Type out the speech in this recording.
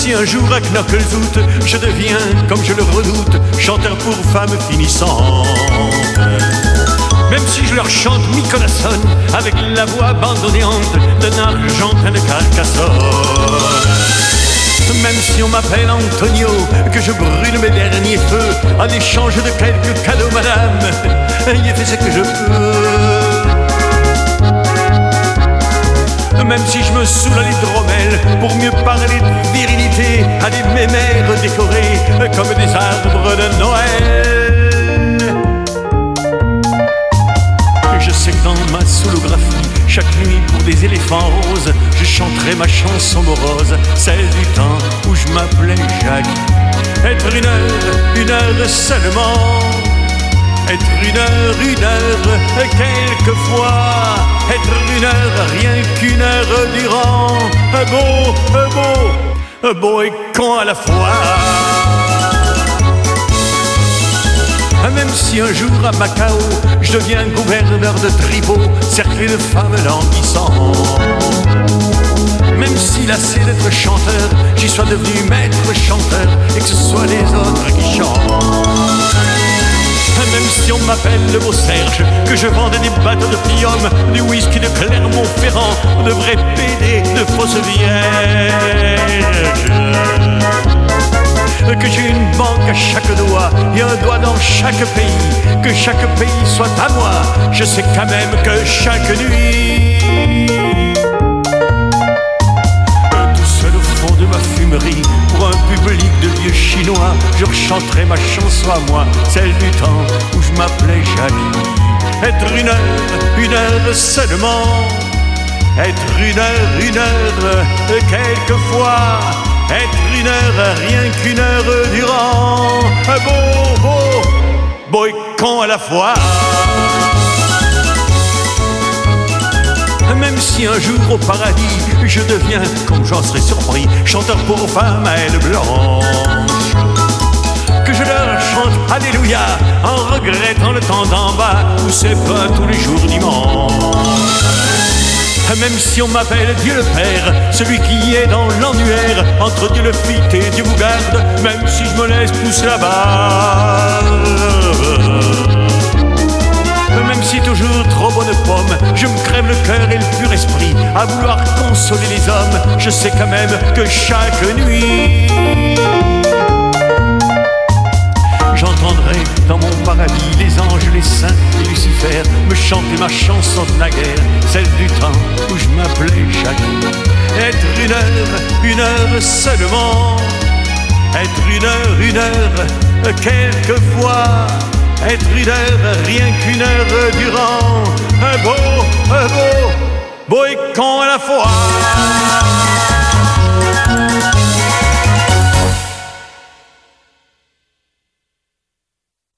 si un jour à Knocklefoot je deviens, comme je le redoute, chanteur pour femmes finissantes. Même si je leur chante Micolason avec la voix abandonnéante d'un argentin de Carcassonne. Même si on m'appelle Antonio, que je brûle mes derniers feux en échange de quelques cadeaux, madame, ayez fait ce que je peux. Même si je me saoule à l'hydromel pour mieux parler de virilité à des mémères décorées comme des arbres de Noël. Je sais que dans ma solographie, chaque nuit pour des éléphants roses, je chanterai ma chanson morose, celle du temps où je m'appelais Jacques. Être une heure seulement. Être une heure, quelquefois. Être une heure, rien qu'une heure durant. Beau et con à la fois. Même si un jour à Macao je deviens gouverneur de Tripot, cerclé de femmes languissantes. Même si lassé d'être chanteur, j'y sois devenu maître chanteur et que ce soit les autres qui chantent. Même si on m'appelle le beau Serge, que je vende des bateaux de Pium, du whisky de Clermont-Ferrand, de vrais PD, de fausses vierges. Que j'ai une banque à chaque doigt et un doigt dans chaque pays, que chaque pays soit à moi, je sais quand même que chaque nuit, tout seul au fond de ma fumerie, pour un public de vieux chinois, je rechanterai ma chanson à moi, celle du temps où je m'appelais Jackie. Être une heure seulement. Être une heure, quelquefois. Être une heure, rien qu'une heure durant. Beau et con à la fois. Même si un jour au paradis je deviens, comme j'en serais surpris, chanteur pour femmes à ailes blanches, que je leur chante Alléluia en regrettant le temps d'en bas où c'est pas tous les jours dimanche. Même si on m'appelle Dieu le Père, celui qui est dans l'annuaire entre Dieu le Fit et Dieu vous garde, même si je me laisse pousser la barbe. Même si toujours trop bonne pomme, je me crève le cœur et le pur esprit à vouloir consoler les hommes, je sais quand même que chaque nuit j'entendrai dans mon paradis les anges, les saints et Lucifer me chanter ma chanson de la guerre, celle du temps où je m'appelais Jackie. Être une heure seulement. Être une heure, quelquefois. Être une heure, rien qu'une heure durant. Beau et con à la fois.